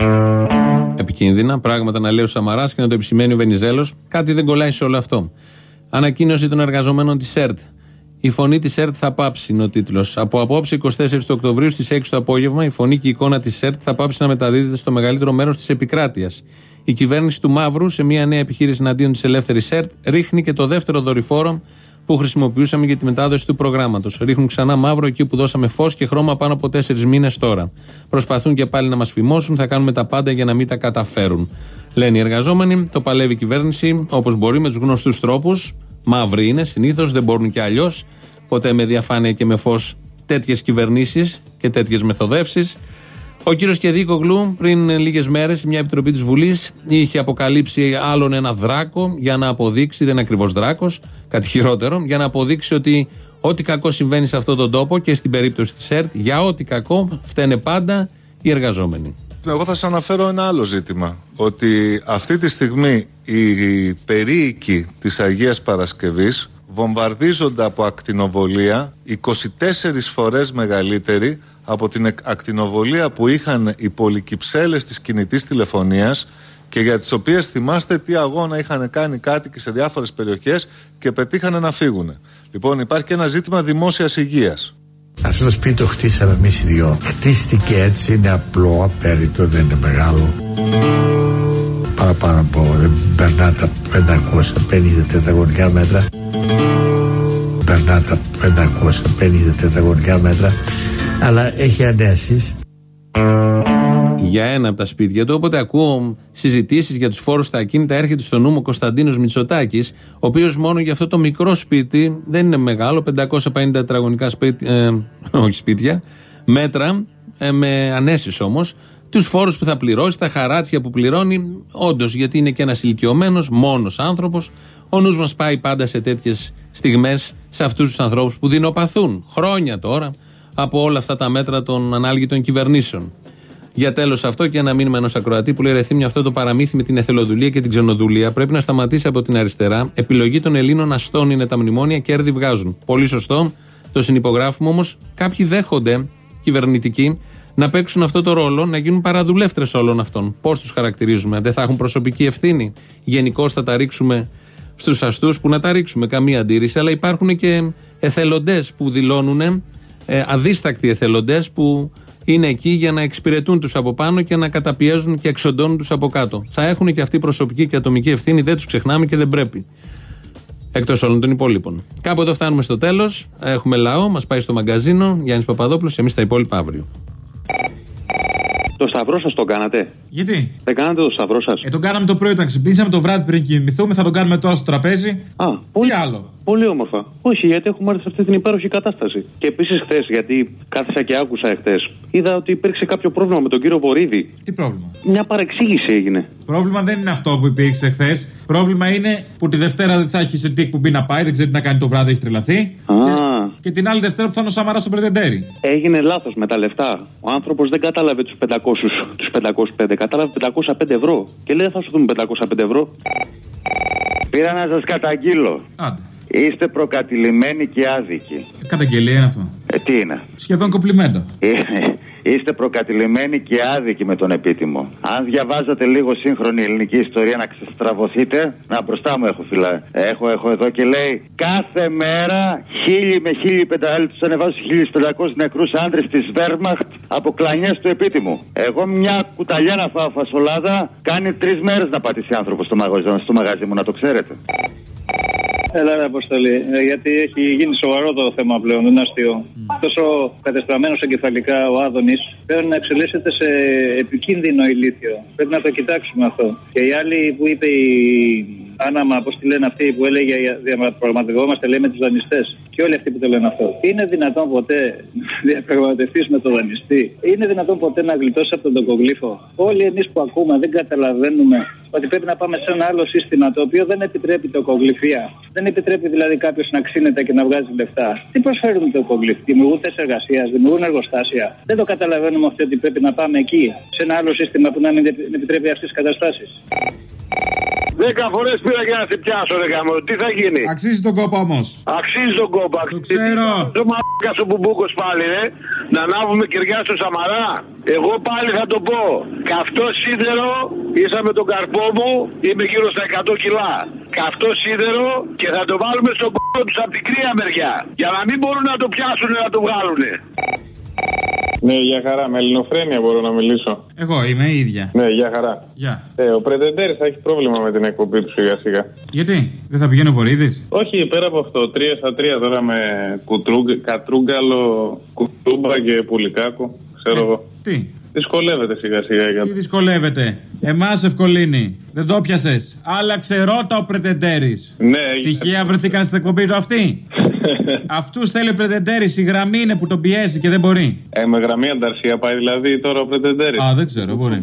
Επικίνδυνα πράγματα να λέει ο Σαμαράς και να το επισημαίνει ο Βενιζέλος. Κάτι δεν κολλάει σε όλο αυτό. Ανακοίνωση των εργαζομένων της ΕΡΤ. Η φωνή της ΕΡΤ θα πάψει, είναι ο τίτλος. Από απόψε 24 του Οκτωβρίου στις 6 το απόγευμα, η φωνή και η εικόνα της ΕΡΤ θα πάψει να μεταδίδεται στο μεγαλύτερο μέρος της επικράτειας. Η κυβέρνηση του Μαύρου, σε μια νέα επιχείρηση εναντίον της ελεύθερης ΕΡΤ, ρίχνει και το δεύτερο δορυφόρο που χρησιμοποιούσαμε για τη μετάδοση του προγράμματος. Ρίχνουν ξανά μαύρο εκεί που δώσαμε φως και χρώμα πάνω από 4 μήνες τώρα. Προσπαθούν και πάλι να μας φημώσουν, θα κάνουμε τα πάντα για να μην τα καταφέρουν. Λένε οι εργαζόμενοι, το παλεύει η κυβέρνηση όπως μπορεί με τους γνωστούς τρόπους. Μαύροι είναι συνήθως, δεν μπορούν και αλλιώς. Ποτέ με διαφάνεια και με φως τέτοιες κυβερνήσεις και τέτοιες μεθοδεύσεις. Ο κύριος Κεδίκογλου πριν λίγες μέρες, μια επιτροπή της Βουλής είχε αποκαλύψει άλλον ένα δράκο για να αποδείξει, δεν είναι ακριβώς δράκος, κάτι χειρότερο, για να αποδείξει ότι ό,τι κακό συμβαίνει σε αυτόν τον τόπο και στην περίπτωση της ΕΡΤ, για ό,τι κακό φταίνε πάντα οι εργαζόμενοι. Εγώ θα σας αναφέρω ένα άλλο ζήτημα, ότι αυτή τη στιγμή οι περίοικοι της Αγίας Παρασκευής βομβαρδίζονται από ακτινοβολία 24 φορές μεγαλύτερη από την ακτινοβολία που είχαν οι πολυκυψέλες της κινητής τηλεφωνίας και για τις οποίες θυμάστε τι αγώνα είχαν κάνει κάτοικοι σε διάφορες περιοχές και πετύχανε να φύγουν. Λοιπόν, υπάρχει και ένα ζήτημα δημόσιας υγείας. Αυτό το σπίτι το χτίσαμε εμείς οι δυο. Χτίστηκε έτσι, είναι απλό, απέριτο, δεν είναι μεγάλο. Παραπάνω από, δεν περνά τα 550 τετραγωνικά μέτρα. Περνά τα 550 τετραγωνικά μέτρα. Αλλά έχει ανέσεις. για ένα από τα σπίτια του. Όποτε ακούω συζητήσεις για τους φόρους στα ακίνητα, έρχεται στο νου μου ο Κωνσταντίνος Μητσοτάκης, ο οποίος μόνο για αυτό το μικρό σπίτι, δεν είναι μεγάλο, 550 τετραγωνικά σπίτια, μέτρα, με ανέσεις όμως, τους φόρους που θα πληρώσει, τα χαράτσια που πληρώνει, όντως, γιατί είναι και ένας ηλικιωμένος, μόνος άνθρωπος. Ο νους μας πάει πάντα σε τέτοιες στιγμές, σε αυτούς τους ανθρώπους που δεινοπαθούν χρόνια τώρα από όλα αυτά τα μέτρα των ανάλγητων κυβερνήσεων. Για τέλος αυτό και ένα μήνυμα ενός ακροατή που λέει: ρε Θήμιο, αυτό το παραμύθι με την εθελοδουλεία και την ξενοδουλεία πρέπει να σταματήσει από την αριστερά. Επιλογή των Ελλήνων αστών είναι τα μνημόνια, κέρδη βγάζουν. Πολύ σωστό, το συνυπογράφουμε, όμως κάποιοι δέχονται, κυβερνητικοί, να παίξουν αυτό το ρόλο, να γίνουν παραδουλεύτρες όλων αυτών. Πώς τους χαρακτηρίζουμε, δεν θα έχουν προσωπική ευθύνη? Γενικώς θα τα ρίξουμε στους αστούς, που να τα ρίξουμε, καμία αντίρρηση, αλλά υπάρχουν και εθελοντές που δηλώνουν, αδίστακτοι εθελοντές που είναι εκεί για να εξυπηρετούν τους από πάνω και να καταπιέζουν και εξοντώνουν τους από κάτω. Θα έχουν και αυτή προσωπική και ατομική ευθύνη, δεν τους ξεχνάμε και δεν πρέπει. Εκτός όλων των υπόλοιπων. Κάπου εδώ φτάνουμε στο τέλος. Έχουμε λαό, μας πάει στο μαγκαζίνο. Γιάννης Παπαδόπουλος, εμείς τα υπόλοιπα αύριο. Το σταυρό σας τον κάνατε? Γιατί? Δεν κάνατε το σταυρό σας? Τον κάναμε το πρωί όταν ξυπνήσαμε, το βράδυ πριν κοιμηθούμε. Θα τον κάνουμε τώρα στο τραπέζι. Τι άλλο? Πολύ όμορφα. Όχι, γιατί έχουμε έρθει σε αυτή την υπέροχη κατάσταση. Και επίσης χθες, γιατί κάθισα και άκουσα εχθές, είδα ότι υπήρξε κάποιο πρόβλημα με τον κύριο Βορίδη. Τι πρόβλημα? Μια παρεξήγηση έγινε. Πρόβλημα δεν είναι αυτό που υπήρξε χθες. Πρόβλημα είναι που τη Δευτέρα δεν θα έχει σε τι εκπομπή να πάει, δεν ξέρει τι να κάνει το βράδυ, έχει τρελαθεί. Και την άλλη Δευτέρα που θα είναι ο Σαμαράς στο Πρετεντέρι. Έγινε λάθος με τα λεφτά. Ο άνθρωπος δεν κατάλαβε τους 505, κατάλαβε 505 ευρώ. Και λέει: θα σου δούμε 505 ευρώ. Πήρα να σας καταγγείλω. Άντε. Είστε προκατηλημένοι και άδικοι. Καταγγελία είναι αυτό? Τι είναι? Σχεδόν κομπλιμέντο. Είστε προκατηλημένοι και άδικοι με τον επίτιμο. Αν διαβάζατε λίγο σύγχρονη ελληνική ιστορία να ξεστραβωθείτε. Να, μπροστά μου έχω φυλά. Έχω εδώ και λέει: κάθε μέρα 1.000 με 1.500 τους ανεβάζουν 1.500 νεκρούς άντρες της Βέρμαχτ από κλανιές του επίτιμου. Εγώ μια κουταλιά να φάω φασολάδα κάνει 3 μέρες να πατήσει άνθρωπο στο μαγαζί μου, να το ξέρετε. Έλα, ρε Αποστολή, γιατί έχει γίνει σοβαρό το θέμα πλέον, δεν είναι αστείο. Τόσο κατεστραμμένος εγκεφαλικά ο Άδωνης πρέπει να εξελίσσεται σε επικίνδυνο ηλίθιο. Πρέπει να το κοιτάξουμε αυτό. Και η άλλη που είπε η Άναμα, πώς τη λένε αυτοί που έλεγε διαπραγματευόμαστε, λέει, με τους δανειστές. Και όλοι αυτοί που το λένε αυτό. Είναι δυνατόν ποτέ να διαπραγματευτείς με τον δανειστή? Είναι δυνατόν ποτέ να γλιτώσεις από τον τοκογλύφο? Όλοι εμείς που ακούμε δεν καταλαβαίνουμε ότι πρέπει να πάμε σε ένα άλλο σύστημα το οποίο δεν επιτρέπει τοκογλυφία. Δεν επιτρέπει δηλαδή κάποιος να ξύνεται και να βγάζει λεφτά. Τι προσφέρουν οι τοκογλύφοι? Δημιουργούν θέσεις εργασίας, δημιουργούν εργοστάσια. Δεν το καταλαβαίνουμε αυτό, ότι πρέπει να πάμε εκεί, σε ένα άλλο σύστημα που να μην επιτρέπει αυτές τις καταστάσεις. 10 φορές πήρα για να σε πιάσω, ρε γάμο. Τι θα γίνει? Αξίζει τον κόπο όμως. Αξίζει τον κόπο. Το ξέρω. Το μαλάκα σου Μπουμπούκος πάλι, να ανάβουμε κεριά στο Σαμαρά. Εγώ πάλι θα το πω. Καυτό σίδερο, ίσα με τον καρπό μου, είμαι γύρω στα 100 κιλά. Καυτό σίδερο και θα το βάλουμε στον κόπο τους από την κρύα μεριά. Για να μην μπορούν να το πιάσουν να το βγάλουνε. Ναι, για χαρά. Με ελληνοφρένεια μπορώ να μιλήσω. Εγώ είμαι η ίδια. Ναι, για χαρά. Γεια. Ο Πρετεντέρης θα έχει πρόβλημα με την εκπομπή του σιγά σιγά. Γιατί? Δεν θα πηγαίνει ο Βορίδης? Όχι, πέρα από αυτό. 3-3 τώρα με Κατρούγκαλο, Κουτούμπα και Πουλικάκο. Ξέρω εγώ. Τι? Δυσκολεύεται σιγά σιγά. Τι δυσκολεύεται? Εμάς ευκολύνει. Δεν το πιασες. Άλλαξε ρότα ο Πρετεντέρης. Ναι. Τυχαία βρεθήκαν στην εκπομπή του αυτοί. Αυτούς θέλει ο Πρετεντέρης. Η γραμμή είναι που τον πιέζει και δεν μπορεί. Με γραμμή ανταρσία πάει δηλαδή τώρα ο Πρετεντέρης. Δεν ξέρω, μπορεί.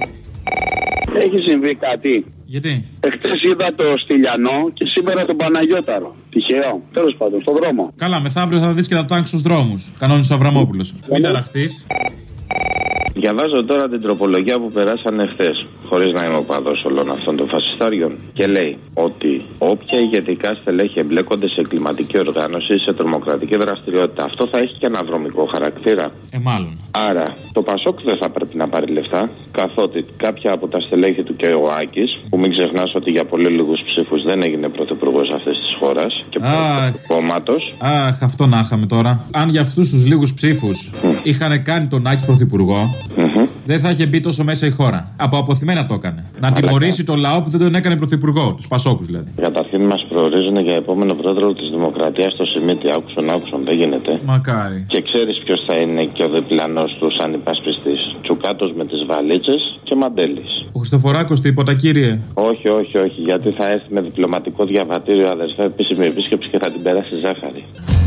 Έχει συμβεί κάτι? Γιατί? Εχθές είδα το Στυλιανό και σήμερα τον Παναγιώταρο. Τυχαίο. Τέλος πάντων, στον δρόμο. Καλά, μεθαύριο θα δεις και τα τάγκ στους δρόμους. Κανόνισε ο Αβραμόπουλος. Μην ταραχτείς. Διαβάζω τώρα την τροπολογία που περάσανε χθες, χωρίς να είμαι οπαδός όλων αυτών των φασιστάριων, και λέει ότι όποια ηγετικά στελέχη εμπλέκονται σε εγκληματική οργάνωση ή σε τρομοκρατική δραστηριότητα, αυτό θα έχει και αναδρομικό χαρακτήρα. Μάλλον. Άρα το Πασόκ δεν θα πρέπει να πάρει λεφτά, καθότι κάποια από τα στελέχη του και ο Άκης, που μην ξεχνάς ότι για πολύ λίγους ψήφους δεν έγινε πρωθυπουργός αυτής της χώρας και του κόμματος. Αχ, αυτό να είχαμε τώρα. Αν για αυτούς τους λίγους ψήφους είχαν κάνει τον Άκη πρωθυπουργό, δεν θα είχε μπει τόσο μέσα η χώρα. Από αποθυμένα το έκανε. Να τιμωρήσει το λαό που δεν τον έκανε πρωθυπουργό, τους Πασόκους δηλαδή. Καταρχήν μας προορίζουν για επόμενο πρόεδρο της Δημοκρατίας στο Σιμίτι. Άκουσον, δεν γίνεται. Μακάρι. Και ξέρεις ποιος θα είναι και ο διπλανός του σαν υπασπιστής. Τσουκάτος με τις βαλίτσες και Μαντέλης. Ο Χριστοφοράκος τίποτα, κύριε? Όχι, γιατί θα έρθει με διπλωματικό διαβατήριο, αδερφέ, επίσημη επίσκεψη και θα την περάσει ζάχαρη.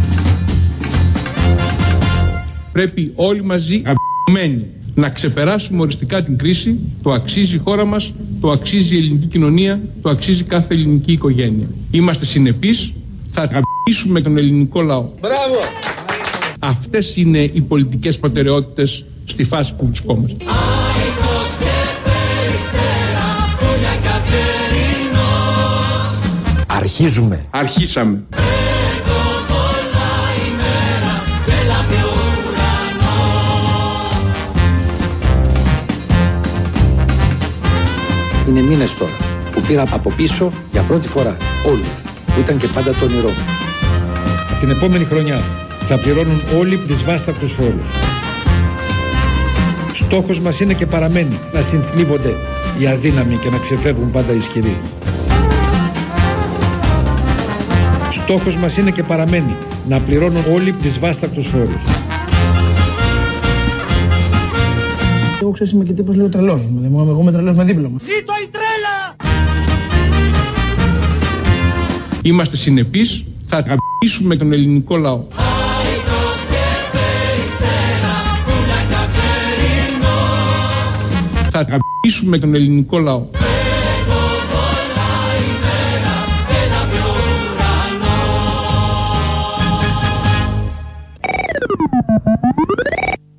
Πρέπει όλοι μαζί να ξεπεράσουμε οριστικά την κρίση. Το αξίζει η χώρα μας, το αξίζει η ελληνική κοινωνία, το αξίζει κάθε ελληνική οικογένεια. Είμαστε συνεπείς, θα αγαπήσουμε τον ελληνικό λαό. Μπράβο! Αυτές είναι οι πολιτικές προτεραιότητες στη φάση που βρισκόμαστε. Αρχίσαμε. Είναι μήνες τώρα που πήρα από πίσω για πρώτη φορά όλους, που ήταν και πάντα το όνειρό μου. Την επόμενη χρονιά θα πληρώνουν όλοι δυσβάστακτους φόρους. Στόχος μας είναι και παραμένει να συνθλίβονται οι αδύναμοι και να ξεφεύγουν πάντα οι ισχυροί. Στόχος μας είναι και παραμένει να πληρώνουν όλοι δυσβάστακτους φόρους. Εγώ ξέρεις είμαι και τύπος λίγο τρελός. Εγώ είμαι τρελός με δίπλωμα. Ζήτω η τρέλα! Είμαστε συνεπείς, θα αγαπήσουμε τον ελληνικό λαό. Θα αγαπήσουμε τον ελληνικό λαό.